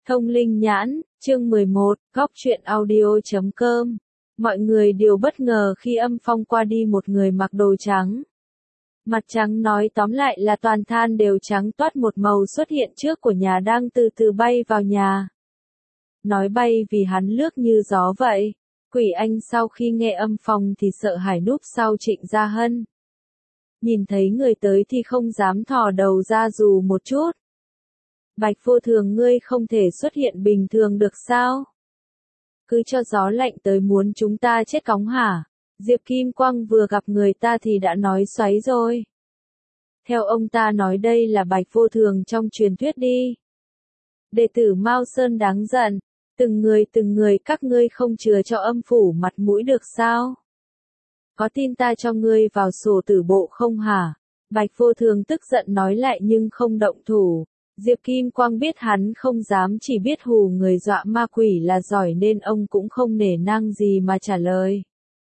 Thông linh nhãn, chương 11, góc truyện audio.com. Mọi người đều bất ngờ khi âm phong qua đi một người mặc đồ trắng. Mặt trắng nói tóm lại là toàn than đều trắng toát một màu xuất hiện trước của nhà đang từ từ bay vào nhà. Nói bay vì hắn lướt như gió vậy. Quỷ Anh sau khi nghe âm phong thì sợ hãi núp sau Trịnh Gia Hân. Nhìn thấy người tới thì không dám thò đầu ra dù một chút. Bạch vô thường, ngươi không thể xuất hiện bình thường được sao? Cứ cho gió lạnh tới muốn chúng ta chết cóng hả? Diệp Kim Quang vừa gặp người ta thì đã nói xoáy rồi. Theo ông ta nói đây là bạch vô thường trong truyền thuyết đi. Đệ tử Mao Sơn đáng giận, từng người các ngươi không chừa cho âm phủ mặt mũi được sao? Có tin ta cho ngươi vào sổ tử bộ không hả? Bạch vô thường tức giận nói lại nhưng không động thủ. Diệp Kim Quang biết hắn không dám, chỉ biết hù người dọa ma quỷ là giỏi nên ông cũng không nể nang gì mà trả lời.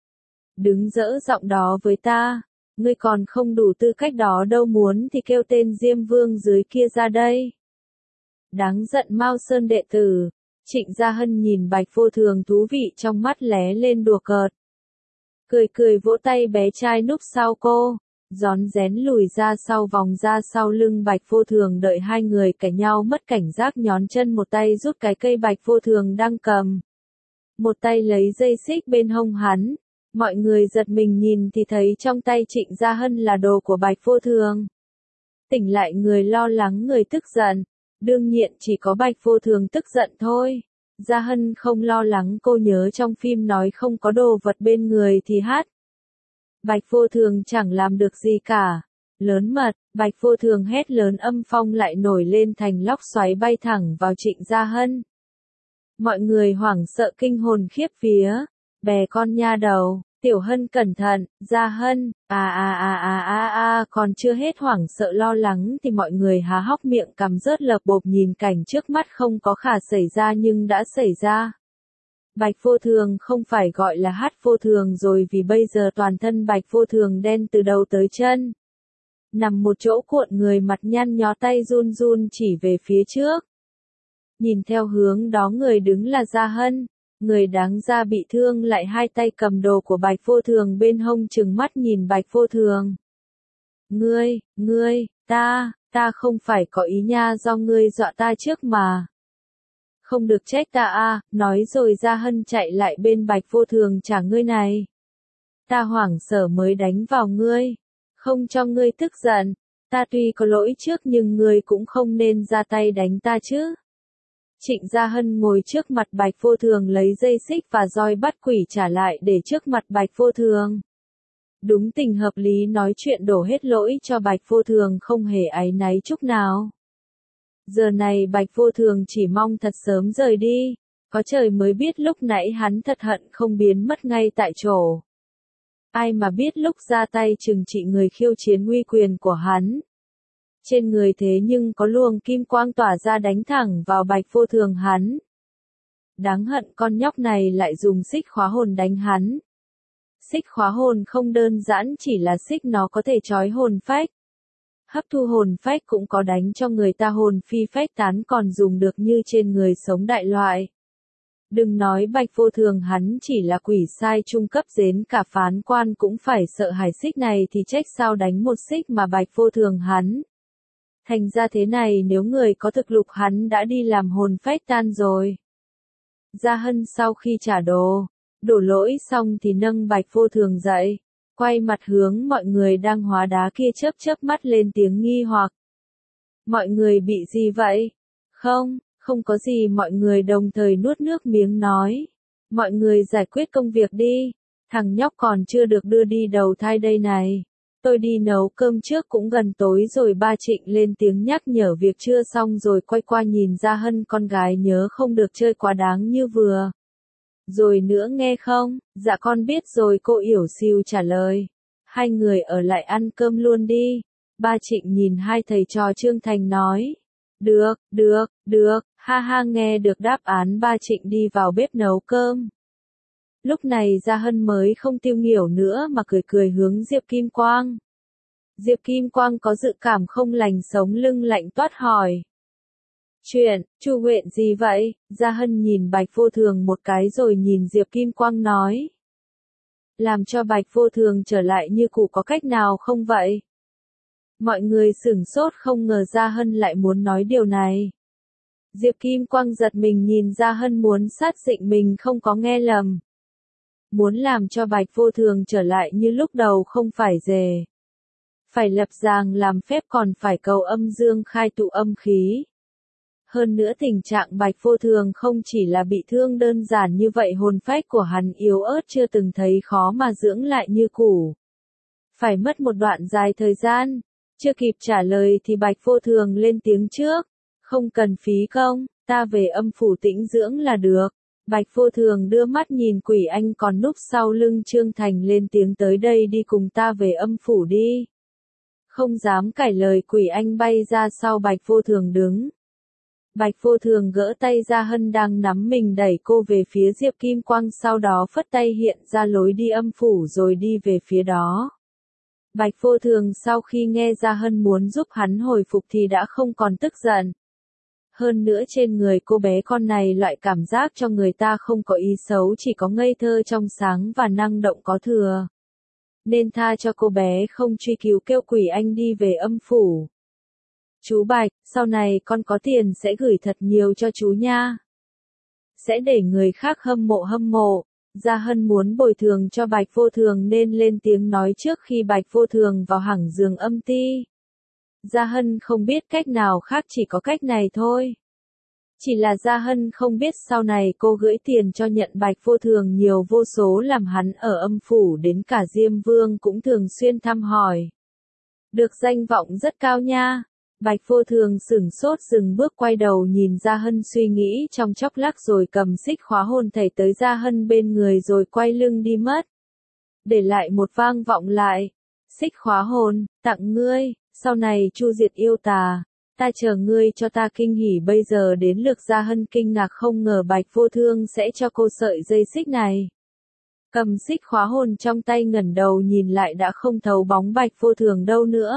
Đứng dỡ giọng đó với ta, ngươi còn không đủ tư cách đó đâu, muốn thì kêu tên Diêm Vương dưới kia ra đây. Đáng giận Mao Sơn đệ tử. Trịnh Gia Hân nhìn Bạch vô thường thú vị trong mắt lé lên đùa cợt. Cười vỗ tay bé trai núp sau cô. Rón rén lùi ra sau, vòng ra sau lưng Bạch vô thường, đợi hai người cãi nhau mất cảnh giác nhón chân, một tay rút cái cây Bạch vô thường đang cầm. Một tay lấy dây xích bên hông hắn. Mọi người giật mình nhìn thì thấy trong tay Trịnh Gia Hân là đồ của Bạch vô thường. Tỉnh lại người lo lắng người tức giận. Đương nhiên chỉ có Bạch vô thường tức giận thôi. Gia Hân không lo lắng, cô nhớ trong phim nói không có đồ vật bên người thì hát. Bạch vô thường chẳng làm được gì cả. Lớn mật, Bạch vô thường hét lớn, âm phong lại nổi lên thành lốc xoáy bay thẳng vào Trịnh Gia Hân. Mọi người hoảng sợ kinh hồn khiếp vía. Bè con nha đầu, Tiểu Hân cẩn thận, Gia Hân, còn chưa hết hoảng sợ lo lắng thì mọi người há hốc miệng cằm rớt lợp bộp nhìn cảnh trước mắt không có khả xảy ra nhưng đã xảy ra. Bạch vô thường không phải gọi là hát vô thường rồi, vì bây giờ toàn thân Bạch vô thường đen từ đầu tới chân. Nằm một chỗ cuộn người, mặt nhăn nhó, tay run run chỉ về phía trước. Nhìn theo hướng đó người đứng là Gia Hân. Người đáng ra bị thương lại hai tay cầm đồ của Bạch vô thường bên hông, trừng mắt nhìn Bạch vô thường. Ngươi, ta không phải có ý nha, do ngươi dọa ta trước mà. Không được trách ta à, nói rồi Gia Hân chạy lại bên Bạch vô thường, trả ngươi này. Ta hoảng sợ mới đánh vào ngươi. Không cho ngươi tức giận. Ta tuy có lỗi trước nhưng ngươi cũng không nên ra tay đánh ta chứ. Trịnh Gia Hân ngồi trước mặt Bạch vô thường lấy dây xích và roi bắt quỷ trả lại để trước mặt Bạch vô thường. Đúng tình hợp lý nói chuyện đổ hết lỗi cho Bạch vô thường, không hề áy náy chút nào. Giờ này Bạch vô thường chỉ mong thật sớm rời đi. Có trời mới biết lúc nãy hắn thật hận không biến mất ngay tại chỗ. Ai mà biết lúc ra tay trừng trị người khiêu chiến uy quyền của hắn. Trên người thế nhưng có luồng kim quang tỏa ra đánh thẳng vào Bạch vô thường hắn. Đáng hận con nhóc này lại dùng xích khóa hồn đánh hắn. Xích khóa hồn không đơn giản chỉ là xích, nó có thể trói hồn phách. Hấp thu hồn phách cũng có đánh cho người ta hồn phi phách tán, còn dùng được như trên người sống đại loại. Đừng nói Bạch vô thường hắn chỉ là quỷ sai trung cấp, đến cả phán quan cũng phải sợ hãi xích này thì trách sao đánh một xích mà Bạch vô thường hắn. Thành ra thế này, nếu người có thực lực hắn đã đi làm hồn phách tan rồi. Gia Hân sau khi trả đồ, đổ lỗi xong thì nâng Bạch vô thường dậy, quay mặt hướng mọi người đang hóa đá kia, chớp mắt lên tiếng nghi hoặc. Mọi người bị gì vậy? Không có gì, mọi người đồng thời nuốt nước miếng nói. Mọi người giải quyết công việc đi, thằng nhóc còn chưa được đưa đi đầu thai đây này. Tôi đi nấu cơm trước, cũng gần tối rồi. Ba Trịnh lên tiếng nhắc nhở việc chưa xong rồi quay qua nhìn Gia Hân, con gái nhớ không được chơi quá đáng như vừa rồi nữa nghe không? Dạ con biết rồi, cô yểu xìu trả lời. Hai người ở lại ăn cơm luôn đi. Ba Trịnh nhìn hai thầy trò Trương Thành nói. Được, ha nghe được đáp án ba Trịnh đi vào bếp nấu cơm. Lúc này Gia Hân mới không tiêu nghỉu nữa mà cười hướng Diệp Kim Quang. Diệp Kim Quang có dự cảm không lành, sống lưng lạnh toát hỏi. Chuyện, Chu Huệ gì vậy? Gia Hân nhìn Bạch Vô Thường một cái rồi nhìn Diệp Kim Quang nói. Làm cho Bạch Vô Thường trở lại như cũ có cách nào không vậy? Mọi người sửng sốt không ngờ Gia Hân lại muốn nói điều này. Diệp Kim Quang giật mình nhìn Gia Hân muốn sát dịnh mình không có nghe lầm. Muốn làm cho Bạch Vô Thường trở lại như lúc đầu không phải dề. Phải lập giàng làm phép còn phải cầu âm dương khai tụ âm khí. Hơn nữa tình trạng Bạch Vô Thường không chỉ là bị thương đơn giản như vậy, hồn phách của hắn yếu ớt chưa từng thấy khó mà dưỡng lại như cũ. Phải mất một đoạn dài thời gian. Chưa kịp trả lời thì Bạch Vô Thường lên tiếng trước. Không cần phí công, ta về âm phủ tĩnh dưỡng là được. Bạch Vô Thường đưa mắt nhìn Quỷ Anh còn núp sau lưng Trương Thành lên tiếng, tới đây đi cùng ta về âm phủ đi. Không dám cãi lời, Quỷ Anh bay ra sau Bạch Vô Thường đứng. Bạch Vô Thường gỡ tay Gia Hân đang nắm mình đẩy cô về phía Diệp Kim Quang, sau đó phất tay hiện ra lối đi âm phủ rồi đi về phía đó. Bạch Vô Thường sau khi nghe Gia Hân muốn giúp hắn hồi phục thì đã không còn tức giận. Hơn nữa trên người cô bé con này loại cảm giác cho người ta không có ý xấu, chỉ có ngây thơ trong sáng và năng động có thừa. Nên tha cho cô bé không truy cứu, kêu Quỷ Anh đi về âm phủ. Chú Bạch, sau này con có tiền sẽ gửi thật nhiều cho chú nha. Sẽ để người khác hâm mộ. Gia Hân muốn bồi thường cho Bạch Vô Thường nên lên tiếng nói trước khi Bạch Vô Thường vào hẳng giường âm ti. Gia Hân không biết cách nào khác, chỉ có cách này thôi. Chỉ là Gia Hân không biết sau này cô gửi tiền cho nhận Bạch Vô Thường nhiều vô số, làm hắn ở âm phủ đến cả Diêm Vương cũng thường xuyên thăm hỏi. Được danh vọng rất cao nha. Bạch Vô Thường sửng sốt dừng bước quay đầu nhìn Gia Hân suy nghĩ trong chốc lát rồi cầm xích khóa hồn thảy tới Gia Hân bên người rồi quay lưng đi mất. Để lại một vang vọng lại. Xích khóa hồn, tặng ngươi, sau này chu diệt yêu tà. Ta chờ ngươi cho ta kinh hỉ. Bây giờ đến lượt Gia Hân kinh ngạc, không ngờ Bạch Vô Thường sẽ cho cô sợi dây xích này. Cầm xích khóa hồn trong tay ngẩng đầu nhìn lại đã không thấu bóng Bạch Vô Thường đâu nữa.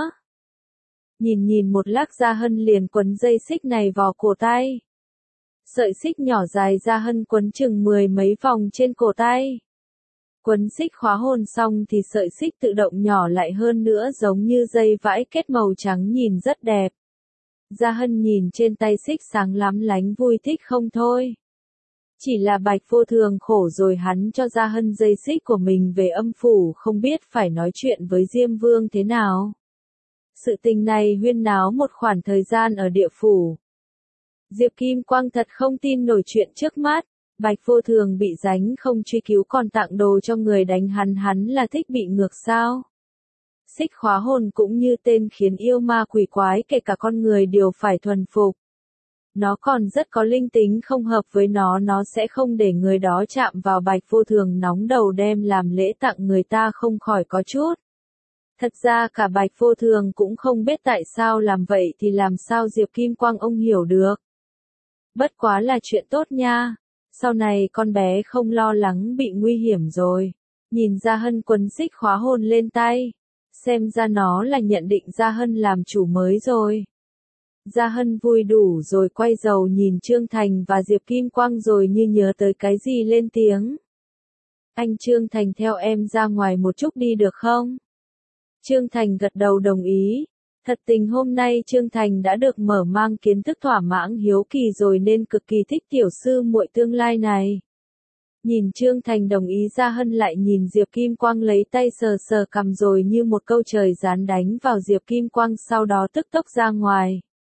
Nhìn một lát Gia Hân liền quấn dây xích này vào cổ tay. Sợi xích nhỏ dài Gia Hân quấn chừng 10 mấy vòng trên cổ tay. Quấn xích khóa hồn xong thì sợi xích tự động nhỏ lại hơn nữa, giống như dây vãi kết màu trắng nhìn rất đẹp. Gia Hân nhìn trên tay xích sáng lắm lánh vui thích không thôi. Chỉ là Bạch Vô Thường khổ rồi, hắn cho Gia Hân dây xích của mình về âm phủ không biết phải nói chuyện với Diêm Vương thế nào. Sự tình này huyên náo một khoảng thời gian ở địa phủ. Diệp Kim Quang thật không tin nổi chuyện trước mắt. Bạch Vô Thường bị đánh không truy cứu còn tặng đồ cho người đánh hắn là thích bị ngược sao? Xích khóa hồn cũng như tên khiến yêu ma quỷ quái kể cả con người đều phải thuần phục. Nó còn rất có linh tính, không hợp với nó sẽ không để người đó chạm vào. Bạch Vô Thường nóng đầu đem làm lễ tặng người ta không khỏi có chút. Thật ra cả Bạch Vô Thường cũng không biết tại sao làm vậy, thì làm sao Diệp Kim Quang ông hiểu được. Bất quá là chuyện tốt nha. Sau này con bé không lo lắng bị nguy hiểm rồi. Nhìn Gia Hân quấn xích khóa hồn lên tay. Xem ra nó là nhận định Gia Hân làm chủ mới rồi. Gia Hân vui đủ rồi quay đầu nhìn Trương Thành và Diệp Kim Quang rồi như nhớ tới cái gì lên tiếng. Anh Trương Thành, theo em ra ngoài một chút đi được không? Trương Thành gật đầu đồng ý. Thật tình hôm nay Trương Thành đã được mở mang kiến thức, thỏa mãn hiếu kỳ rồi nên cực kỳ thích tiểu sư muội tương lai này. Nhìn Trương Thành đồng ý, Gia Hân lại nhìn Diệp Kim Quang lấy tay sờ sờ cằm rồi như một câu trời giáng đánh vào Diệp Kim Quang, sau đó tức tốc ra ngoài.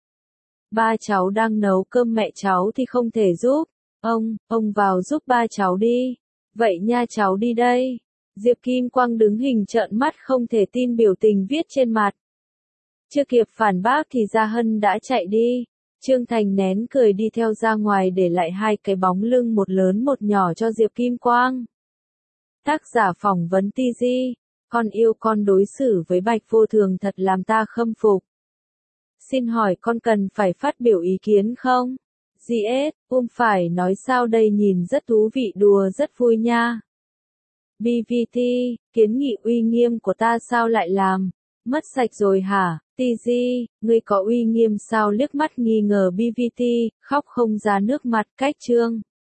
Ba cháu đang nấu cơm, mẹ cháu thì không thể giúp. Ông vào giúp ba cháu đi. Vậy nha, cháu đi đây. Diệp Kim Quang đứng hình trợn mắt không thể tin biểu tình viết trên mặt. Chưa kịp phản bác thì Gia Hân đã chạy đi. Trương Thành nén cười đi theo ra ngoài, để lại hai cái bóng lưng, một lớn một nhỏ cho Diệp Kim Quang. Tác giả phỏng vấn TG. Con yêu con đối xử với Bạch Vô Thường thật làm ta khâm phục. Xin hỏi con cần phải phát biểu ý kiến không? GS, phải nói sao đây, nhìn rất thú vị, đùa rất vui nha. BVT, kiến nghị uy nghiêm của ta sao lại làm? Mất sạch rồi hả, TG, ngươi có uy nghiêm sao liếc mắt nghi ngờ BVT, khóc không ra nước mặt, cách chương.